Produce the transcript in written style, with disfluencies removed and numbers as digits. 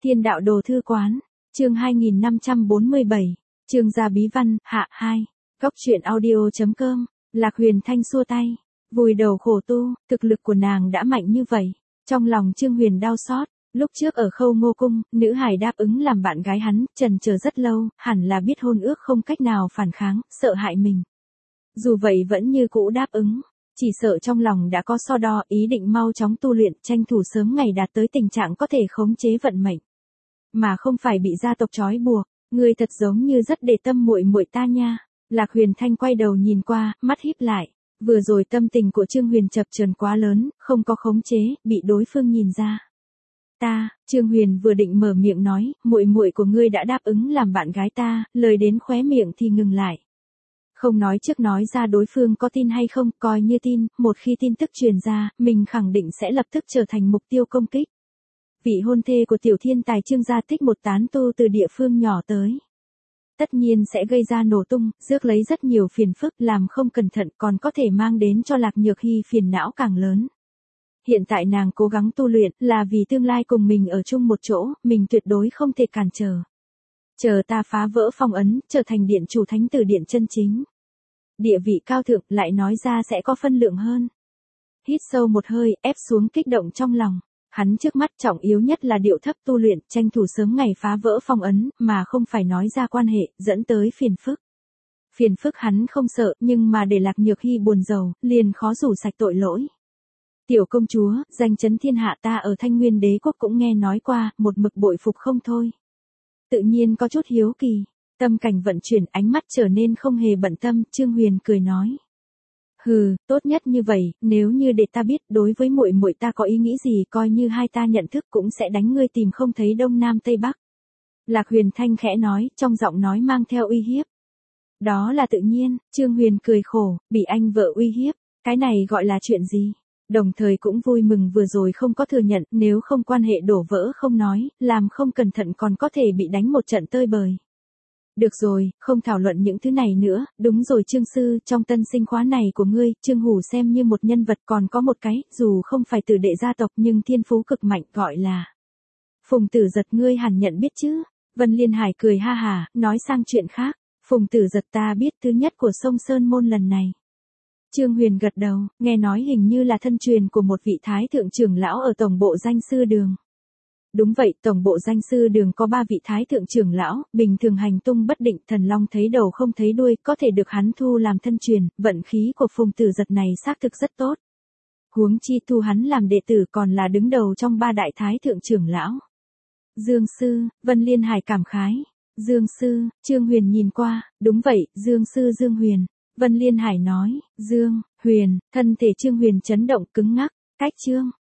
Thiên đạo đồ thư quán, chương 2547, chương gia bí văn, hạ 2, góc truyện audio.com, Lạc Huyền Thanh xua tay, vùi đầu khổ tu, thực lực của nàng đã mạnh như vậy. Trong lòng Trương Huyền đau xót, lúc trước ở Khâu Ngô Cung, nữ hài đáp ứng làm bạn gái hắn, chần chờ rất lâu, hẳn là biết hôn ước không cách nào phản kháng, sợ hại mình. Dù vậy vẫn như cũ đáp ứng, chỉ sợ trong lòng đã có so đo, ý định mau chóng tu luyện, tranh thủ sớm ngày đạt tới tình trạng có thể khống chế vận mệnh, mà không phải bị gia tộc trói buộc. Ngươi thật giống như rất để tâm muội muội ta nha. Lạc Huyền Thanh quay đầu nhìn qua, mắt híp lại. Vừa rồi tâm tình của Trương Huyền chập chờn quá lớn, không có khống chế, bị đối phương nhìn ra. Trương Huyền vừa định mở miệng nói, muội muội của ngươi đã đáp ứng làm bạn gái ta, lời đến khóe miệng thì ngừng lại. Không nói trước nói ra đối phương có tin hay không, coi như tin, một khi tin tức truyền ra, mình khẳng định sẽ lập tức trở thành mục tiêu công kích. Vị hôn thê của tiểu thiên tài Trương gia tích một tán tu từ địa phương nhỏ tới. Tất nhiên sẽ gây ra nổ tung, rước lấy rất nhiều phiền phức, làm không cẩn thận còn có thể mang đến cho Lạc Nhược Hy phiền não càng lớn. Hiện tại nàng cố gắng tu luyện là vì tương lai cùng mình ở chung một chỗ, mình tuyệt đối không thể cản trở. Chờ ta phá vỡ phong ấn, trở thành điện chủ thánh tử điện chân chính. Địa vị cao thượng lại nói ra sẽ có phân lượng hơn. Hít sâu một hơi, ép xuống kích động trong lòng. Hắn trước mắt trọng yếu nhất là điệu thấp tu luyện, tranh thủ sớm ngày phá vỡ phong ấn, mà không phải nói ra quan hệ, dẫn tới phiền phức. Phiền phức hắn không sợ, nhưng mà để Lạc Nhược Hy buồn rầu, liền khó rủ sạch tội lỗi. Tiểu công chúa, danh chấn thiên hạ ta ở Thanh Nguyên Đế quốc cũng nghe nói qua, một mực bội phục không thôi. Tự nhiên có chút hiếu kỳ, tâm cảnh vận chuyển, ánh mắt trở nên không hề bận tâm, Trương Huyền cười nói. Hừ, tốt nhất như vậy, nếu như để ta biết đối với muội muội ta có ý nghĩ gì, coi như hai ta nhận thức cũng sẽ đánh ngươi tìm không thấy đông nam tây bắc. Lạc Huyền Thanh khẽ nói, trong giọng nói mang theo uy hiếp. Đó là tự nhiên, Trương Huyền cười khổ, bị anh vợ uy hiếp, cái này gọi là chuyện gì? Đồng thời cũng vui mừng vừa rồi không có thừa nhận, nếu không quan hệ đổ vỡ không nói, làm không cẩn thận còn có thể bị đánh một trận tơi bời. Được rồi, không thảo luận những thứ này nữa, đúng rồi Trương sư, trong tân sinh khóa này của ngươi, Trương Hủ xem như một nhân vật, còn có một cái, dù không phải tử đệ gia tộc nhưng thiên phú cực mạnh, gọi là Phùng Tử Giật, ngươi hẳn nhận biết chứ. Vân Liên Hải cười ha hà, nói sang chuyện khác, Phùng Tử Giật ta biết, thứ nhất của sông Sơn Môn lần này. Trương Huyền gật đầu, nghe nói hình như là thân truyền của một vị thái thượng trưởng lão ở tổng bộ danh sư đường. Đúng vậy, tổng bộ danh sư đường có 3 vị thái thượng trưởng lão, bình thường hành tung bất định, thần long thấy đầu không thấy đuôi, có thể được hắn thu làm thân truyền, vận khí của Phùng Tử Giật này xác thực rất tốt. Huống chi thu hắn làm đệ tử còn là đứng đầu trong 3 đại thái thượng trưởng lão. Dương sư, Vân Liên Hải cảm khái. Dương sư, Trương Huyền nhìn qua, đúng vậy, Dương sư Dương Huyền. Vân Liên Hải nói, Dương, Huyền, thân thể Trương Huyền chấn động cứng ngắc, cách Trương